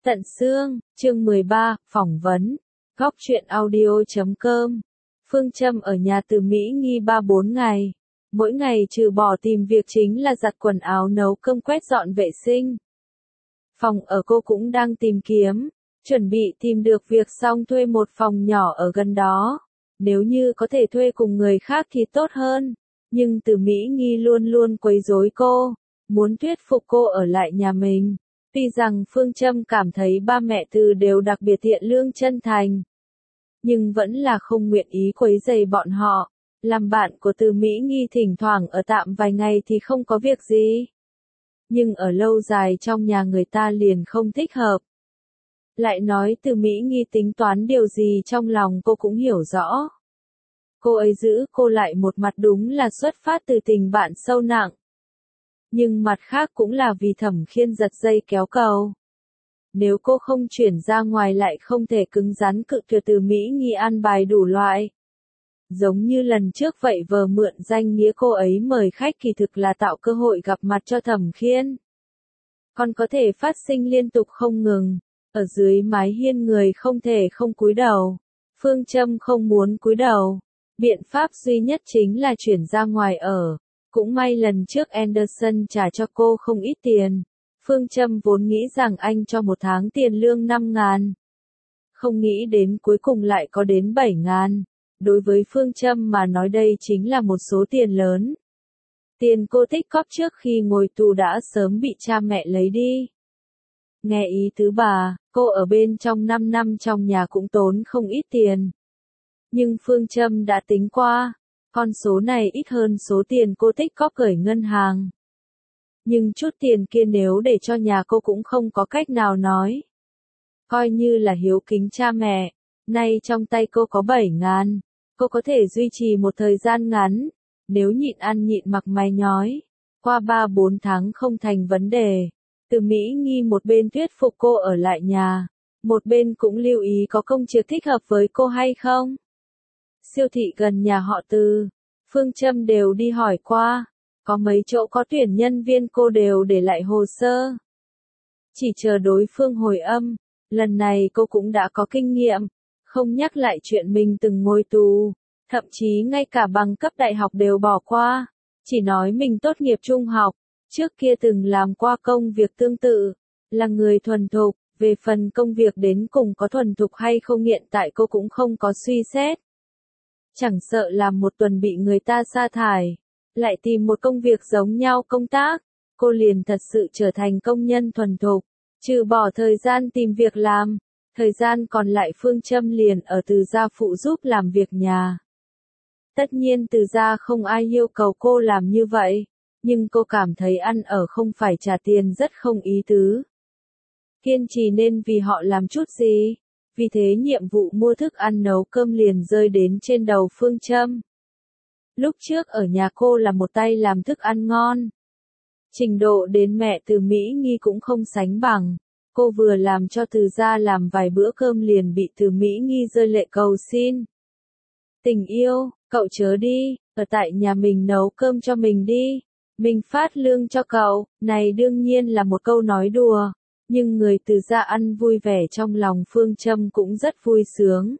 Tận xương, chương 13, phỏng vấn. Góc truyện audio.com. Phương châm ở nhà từ Mỹ Nghi 3-4 ngày. Mỗi ngày trừ bỏ tìm việc chính là giặt quần áo, nấu cơm, quét dọn vệ sinh. Phòng ở cô cũng đang tìm kiếm, chuẩn bị tìm được việc xong thuê một phòng nhỏ ở gần đó. Nếu như có thể thuê cùng người khác thì tốt hơn. Nhưng từ Mỹ Nghi luôn luôn quấy rối cô, muốn thuyết phục cô ở lại nhà mình. Tuy rằng Phương Châm cảm thấy ba mẹ Từ đều đặc biệt thiện lương chân thành, nhưng vẫn là không nguyện ý quấy rầy bọn họ. Làm bạn của Từ Mỹ Nghi thỉnh thoảng ở tạm vài ngày thì không có việc gì. Nhưng ở lâu dài trong nhà người ta liền không thích hợp. Lại nói Từ Mỹ Nghi tính toán điều gì trong lòng cô cũng hiểu rõ. Cô ấy giữ cô lại một mặt đúng là xuất phát từ tình bạn sâu nặng. Nhưng mặt khác cũng là vì Thẩm Khiên giật dây kéo cầu. Nếu cô không chuyển ra ngoài lại không thể cứng rắn cự tuyệt Từ Mỹ Nghi an bài đủ loại. Giống như lần trước vậy, vờ mượn danh nghĩa cô ấy mời khách kỳ thực là tạo cơ hội gặp mặt cho Thẩm Khiên. Còn có thể phát sinh liên tục không ngừng. Ở dưới mái hiên người không thể không cúi đầu. Phương Châm không muốn cúi đầu. Biện pháp duy nhất chính là chuyển ra ngoài ở. Cũng may lần trước Anderson trả cho cô không ít tiền. Phương Châm vốn nghĩ rằng anh cho một tháng tiền lương 5.000. Không nghĩ đến cuối cùng lại có đến 7.000. Đối với Phương Châm mà nói đây chính là một số tiền lớn. Tiền cô tích cóp trước khi ngồi tù đã sớm bị cha mẹ lấy đi. Nghe ý tứ bà, cô ở bên trong 5 năm trong nhà cũng tốn không ít tiền. Nhưng Phương Châm đã tính qua. Con số này ít hơn số tiền cô tích cóp gửi ngân hàng. Nhưng chút tiền kia nếu để cho nhà cô cũng không có cách nào nói. Coi như là hiếu kính cha mẹ, nay trong tay cô có 7.000, cô có thể duy trì một thời gian ngắn, nếu nhịn ăn nhịn mặc mày nhói. Qua 3-4 tháng không thành vấn đề. Từ Mỹ Nghi một bên thuyết phục cô ở lại nhà, một bên cũng lưu ý có công việc thích hợp với cô hay không. Siêu thị gần nhà họ Từ, Phương Châm đều đi hỏi qua, có mấy chỗ có tuyển nhân viên cô đều để lại hồ sơ. Chỉ chờ đối phương hồi âm, lần này cô cũng đã có kinh nghiệm, không nhắc lại chuyện mình từng ngồi tù, thậm chí ngay cả bằng cấp đại học đều bỏ qua, chỉ nói mình tốt nghiệp trung học, trước kia từng làm qua công việc tương tự, là người thuần thục, về phần công việc đến cùng có thuần thục hay không hiện tại cô cũng không có suy xét. Chẳng sợ làm một tuần bị người ta sa thải, lại tìm một công việc giống nhau công tác, cô liền thật sự trở thành công nhân thuần thục, trừ bỏ thời gian tìm việc làm, thời gian còn lại Phương Châm liền ở Từ gia phụ giúp làm việc nhà. Tất nhiên Từ gia không ai yêu cầu cô làm như vậy, nhưng cô cảm thấy ăn ở không phải trả tiền rất không ý tứ. Kiên trì nên vì họ làm chút gì. Vì thế nhiệm vụ mua thức ăn nấu cơm liền rơi đến trên đầu Phương Châm. Lúc trước ở nhà cô là một tay làm thức ăn ngon. Trình độ đến mẹ Từ Mỹ Nghi cũng không sánh bằng. Cô vừa làm cho Từ gia làm vài bữa cơm liền bị Từ Mỹ Nghi rơi lệ cầu xin. Tình yêu, cậu chớ đi, ở tại nhà mình nấu cơm cho mình đi. Mình phát lương cho cậu, này đương nhiên là một câu nói đùa. Nhưng người Từ gia ăn vui vẻ trong lòng Phương Châm cũng rất vui sướng.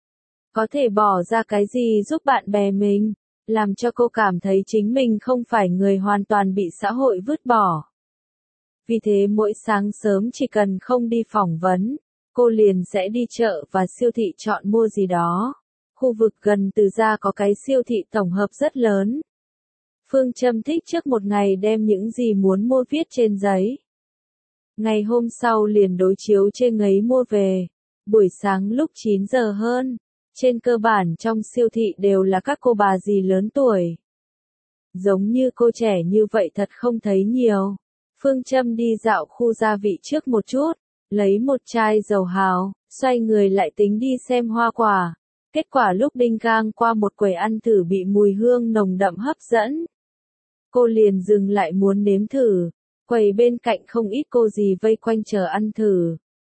Có thể bỏ ra cái gì giúp bạn bè mình, làm cho cô cảm thấy chính mình không phải người hoàn toàn bị xã hội vứt bỏ. Vì thế mỗi sáng sớm chỉ cần không đi phỏng vấn, cô liền sẽ đi chợ và siêu thị chọn mua gì đó. Khu vực gần Từ gia có cái siêu thị tổng hợp rất lớn. Phương Châm thích trước một ngày đem những gì muốn mua viết trên giấy. Ngày hôm sau liền đối chiếu trên ngấy mua về. Buổi sáng lúc 9 giờ hơn, trên cơ bản trong siêu thị đều là các cô bà dì lớn tuổi. Giống như cô trẻ như vậy thật không thấy nhiều. Phương Châm đi dạo khu gia vị trước một chút, lấy một chai dầu hào, xoay người lại tính đi xem hoa quả. Kết quả lúc đinh gang qua một quầy ăn thử bị mùi hương nồng đậm hấp dẫn. Cô liền dừng lại muốn nếm thử. Quầy bên cạnh không ít cô dì vây quanh chờ ăn thử.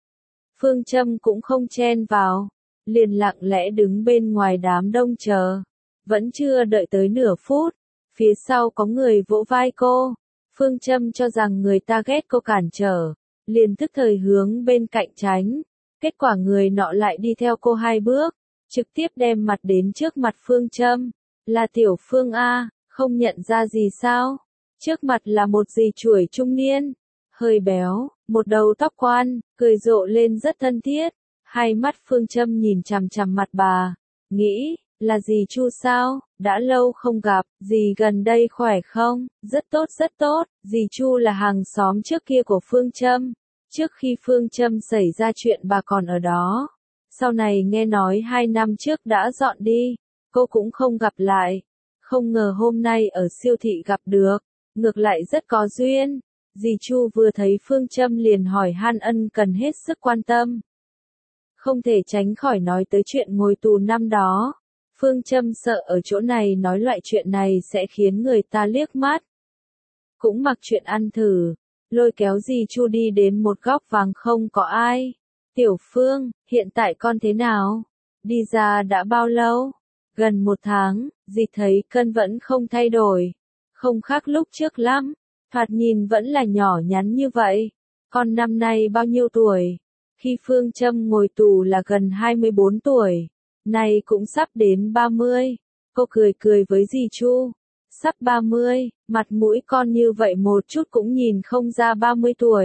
Phương Châm cũng không chen vào, liền lặng lẽ đứng bên ngoài đám đông chờ. Vẫn chưa đợi tới nửa phút, phía sau có người vỗ vai cô. Phương Châm cho rằng người ta ghét cô cản trở, liền tức thời hướng bên cạnh tránh. Kết quả người nọ lại đi theo cô 2 bước, trực tiếp đem mặt đến trước mặt Phương Châm. Là Tiểu Phương A, không nhận ra gì sao? Trước mặt là một dì chuổi trung niên, hơi béo, một đầu tóc quan, cười rộ lên rất thân thiết. Hai mắt Phương Châm nhìn chằm chằm mặt bà, nghĩ, là dì Chu sao, đã lâu không gặp, dì gần đây khỏe không? Rất tốt, dì Chu là hàng xóm trước kia của Phương Châm. Trước khi Phương Châm xảy ra chuyện bà còn ở đó. Sau này nghe nói 2 năm trước đã dọn đi, cô cũng không gặp lại. Không ngờ hôm nay ở siêu thị gặp được, ngược lại rất có duyên. Dì Chu vừa thấy Phương Châm liền hỏi han ân cần hết sức quan tâm. Không thể tránh khỏi nói tới chuyện ngồi tù năm đó. Phương Châm sợ ở chỗ này nói loại chuyện này sẽ khiến người ta liếc mắt. Cũng mặc chuyện ăn thử, lôi kéo dì Chu đi đến một góc vắng không có ai. Tiểu Phương, hiện tại con thế nào? Đi ra đã bao lâu? Gần 1 tháng, dì thấy cân vẫn không thay đổi. Không khác lúc trước lắm, thoạt nhìn vẫn là nhỏ nhắn như vậy. Con năm nay bao nhiêu tuổi? Khi Phương Châm ngồi tù là gần 24 tuổi, nay cũng sắp đến 30. Cô cười cười với dì Chu. Sắp 30, mặt mũi con như vậy một chút cũng nhìn không ra 30 tuổi.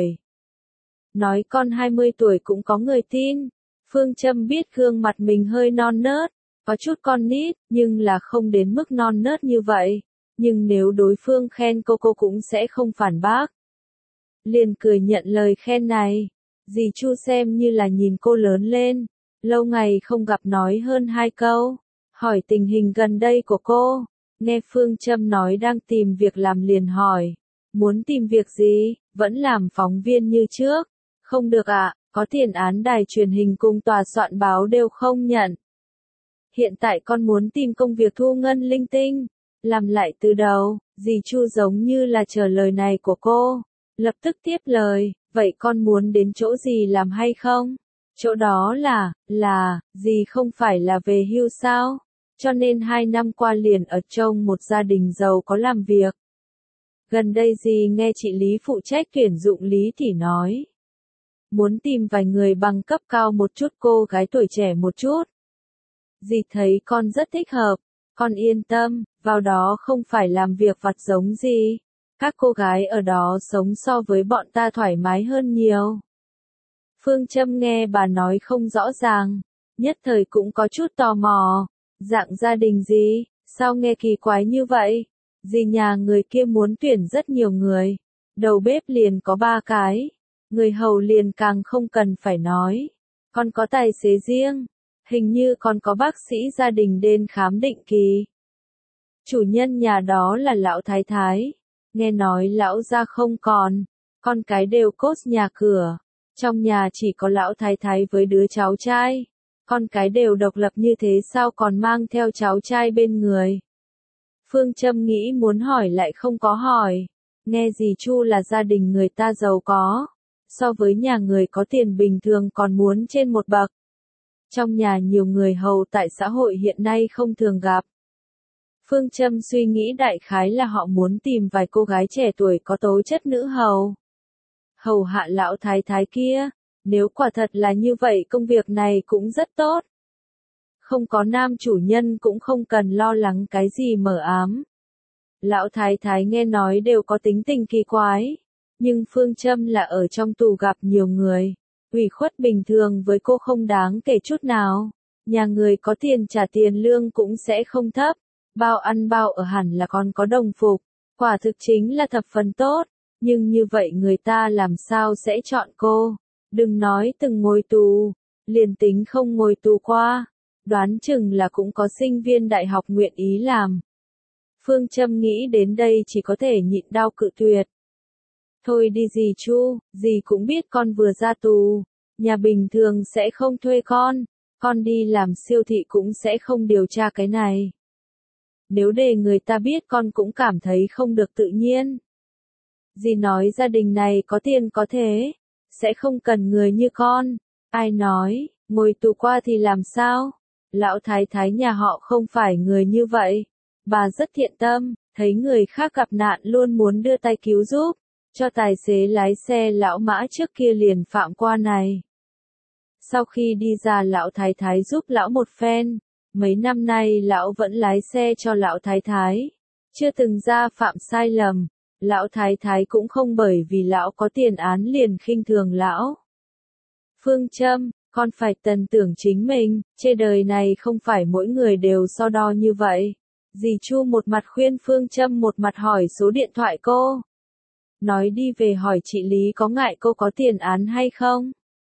Nói con 20 tuổi cũng có người tin. Phương Châm biết gương mặt mình hơi non nớt, có chút con nít, nhưng là không đến mức non nớt như vậy. Nhưng nếu đối phương khen cô cũng sẽ không phản bác. Liền cười nhận lời khen này. Dì Chu xem như là nhìn cô lớn lên. Lâu ngày không gặp nói hơn 2 câu. Hỏi tình hình gần đây của cô. Nghe Phương Châm nói đang tìm việc làm liền hỏi. Muốn tìm việc gì? Vẫn làm phóng viên như trước. Không được ạ, có tiền án đài truyền hình cùng tòa soạn báo đều không nhận. Hiện tại con muốn tìm công việc thu ngân linh tinh. Làm lại từ đầu, dì Chu giống như là chờ lời này của cô. Lập tức tiếp lời, vậy con muốn đến chỗ gì làm hay không? Chỗ đó là, dì không phải là về hưu sao? Cho nên 2 năm qua liền ở trong một gia đình giàu có làm việc. Gần đây dì nghe chị Lý phụ trách tuyển dụng Lý thì nói. Muốn tìm vài người bằng cấp cao một chút, cô gái tuổi trẻ một chút. Dì thấy con rất thích hợp, con yên tâm, vào đó không phải làm việc vặt giống gì. Các cô gái ở đó sống so với bọn ta thoải mái hơn nhiều. Phương Châm nghe bà nói không rõ ràng, nhất thời cũng có chút tò mò. Dạng gia đình gì, sao nghe kỳ quái như vậy? Dì nhà người kia muốn tuyển rất nhiều người. Đầu bếp liền có 3 cái. Người hầu liền càng không cần phải nói. Còn có tài xế riêng. Hình như còn có bác sĩ gia đình đến khám định kỳ. Chủ nhân nhà đó là lão thái thái. Nghe nói lão gia không còn. Con cái đều cốt nhà cửa. Trong nhà chỉ có lão thái thái với đứa cháu trai. Con cái đều độc lập như thế sao còn mang theo cháu trai bên người. Phương Châm nghĩ muốn hỏi lại không có hỏi. Nghe dì Chu là gia đình người ta giàu có. So với nhà người có tiền bình thường còn muốn trên một bậc. Trong nhà nhiều người hầu tại xã hội hiện nay không thường gặp. Phương Châm suy nghĩ đại khái là họ muốn tìm vài cô gái trẻ tuổi có tố chất nữ hầu. Hầu hạ lão thái thái kia, nếu quả thật là như vậy công việc này cũng rất tốt. Không có nam chủ nhân cũng không cần lo lắng cái gì mờ ám. Lão thái thái nghe nói đều có tính tình kỳ quái. Nhưng Phương Châm là ở trong tù gặp nhiều người. Ủy khuất bình thường với cô không đáng kể chút nào. Nhà người có tiền trả tiền lương cũng sẽ không thấp. Bao ăn bao ở hẳn là còn có đồng phục. Quả thực chính là thập phần tốt. Nhưng như vậy người ta làm sao sẽ chọn cô? Đừng nói từng ngồi tù. Liền tính không ngồi tù qua. Đoán chừng là cũng có sinh viên đại học nguyện ý làm. Phương Châm nghĩ đến đây chỉ có thể nhịn đau cự tuyệt. Thôi đi dì Chu, dì cũng biết con vừa ra tù. Nhà bình thường sẽ không thuê con đi làm siêu thị cũng sẽ không điều tra cái này. Nếu để người ta biết con cũng cảm thấy không được tự nhiên. Dì nói gia đình này có tiền có thế, sẽ không cần người như con. Ai nói, ngồi tù qua thì làm sao? Lão thái thái nhà họ không phải người như vậy. Bà rất thiện tâm, thấy người khác gặp nạn luôn muốn đưa tay cứu giúp. cho tài xế lái xe lão Mã trước kia liền phạm qua này. Sau khi đi ra lão thái thái giúp lão một phen, mấy năm nay lão vẫn lái xe cho lão thái thái, chưa từng ra phạm sai lầm, lão thái thái cũng không bởi vì lão có tiền án liền khinh thường lão. Phương châm, con phải tần tưởng chính mình, trên đời này không phải mỗi người đều so đo như vậy. Dì Chu một mặt khuyên Phương Châm một mặt hỏi số điện thoại cô. Nói đi về hỏi chị Lý có ngại cô có tiền án hay không?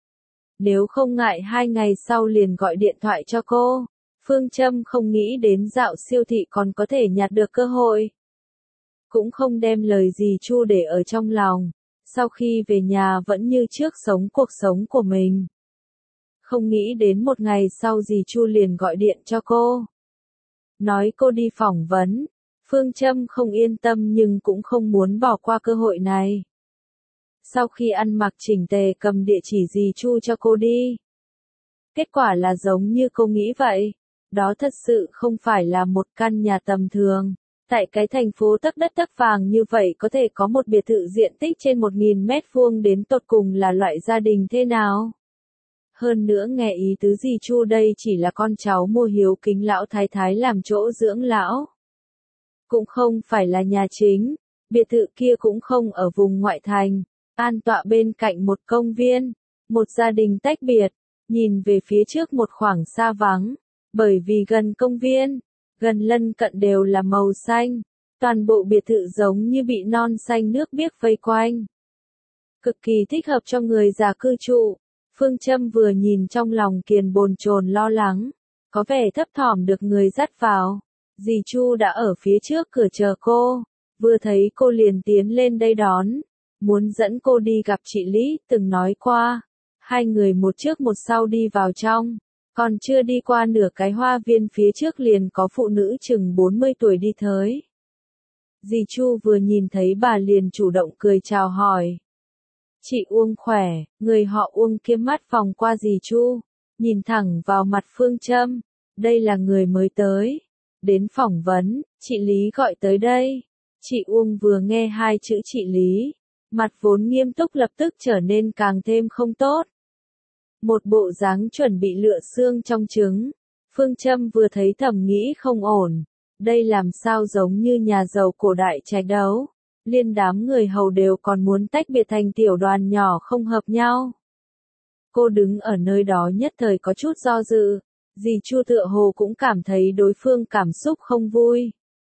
Nếu không ngại 2 ngày sau liền gọi điện thoại cho cô. Phương Châm không nghĩ đến dạo siêu thị còn có thể nhặt được cơ hội. Cũng không đem lời dì Chu để ở trong lòng. Sau khi về nhà vẫn như trước sống cuộc sống của mình. Không nghĩ đến một ngày sau dì Chu liền gọi điện cho cô. Nói cô đi phỏng vấn. Phương Châm không yên tâm nhưng cũng không muốn bỏ qua cơ hội này. Sau khi ăn mặc chỉnh tề cầm địa chỉ dì Chu cho cô đi. Kết quả là giống như cô nghĩ vậy. Đó thật sự không phải là một căn nhà tầm thường. Tại cái thành phố tấp đất tấp vàng như vậy có thể có một biệt thự diện tích trên 1.000 mét vuông đến tột cùng là loại gia đình thế nào? Hơn nữa nghe ý tứ dì Chu đây chỉ là con cháu mua hiếu kính lão thái thái làm chỗ dưỡng lão. Cũng không phải là nhà chính, biệt thự kia cũng không ở vùng ngoại thành, an tọa bên cạnh một công viên, một gia đình tách biệt, nhìn về phía trước một khoảng xa vắng, bởi vì gần công viên, gần lân cận đều là màu xanh, toàn bộ biệt thự giống như bị non xanh nước biếc vây quanh. Cực kỳ thích hợp cho người già cư trụ. Phương Châm vừa nhìn trong lòng kiền bồn chồn lo lắng, có vẻ thấp thỏm được người dắt vào. Dì Chu đã ở phía trước cửa chờ cô, vừa thấy cô liền tiến lên đây đón, muốn dẫn cô đi gặp chị Lý, từng nói qua. Hai người một trước một sau đi vào trong, còn chưa đi qua nửa cái hoa viên phía trước liền có phụ nữ chừng 40 tuổi đi tới. Dì Chu vừa nhìn thấy bà liền chủ động cười chào hỏi. Chị Uông khỏe, người họ Uông kia mắt vòng qua dì Chu, nhìn thẳng vào mặt Phương Châm, đây là người mới tới. Đến phỏng vấn, chị Lý gọi tới đây. Chị Uông vừa nghe hai chữ chị Lý, mặt vốn nghiêm túc lập tức trở nên càng thêm không tốt. Một bộ dáng chuẩn bị lựa xương trong trứng. Phương Châm vừa thấy thầm nghĩ không ổn. Đây làm sao giống như nhà giàu cổ đại tranh đấu. Liên đám người hầu đều còn muốn tách biệt thành tiểu đoàn nhỏ không hợp nhau. Cô đứng ở nơi đó nhất thời có chút do dự. Dì Chu tựa hồ cũng cảm thấy đối phương cảm xúc không vui.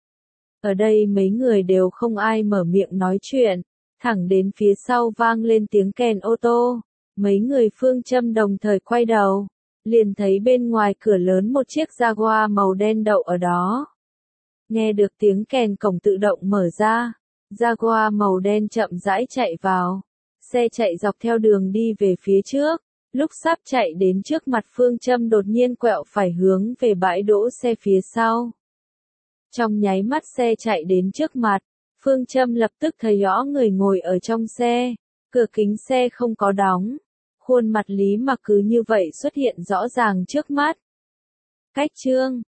Ở đây mấy người đều không ai mở miệng nói chuyện, thẳng đến phía sau vang lên tiếng kèn ô tô. Mấy người Phương Châm đồng thời quay đầu, liền thấy bên ngoài cửa lớn một chiếc Jaguar màu đen đậu ở đó. Nghe được tiếng kèn cổng tự động mở ra, Jaguar màu đen chậm rãi chạy vào. Xe chạy dọc theo đường đi về phía trước. Lúc sắp chạy đến trước mặt Phương Châm đột nhiên quẹo phải hướng về bãi đỗ xe phía sau. Trong nháy mắt xe chạy đến trước mặt, Phương Châm lập tức thấy rõ người ngồi ở trong xe, cửa kính xe không có đóng. Khuôn mặt Lý Mặc cứ như vậy xuất hiện rõ ràng trước mắt. Cách chương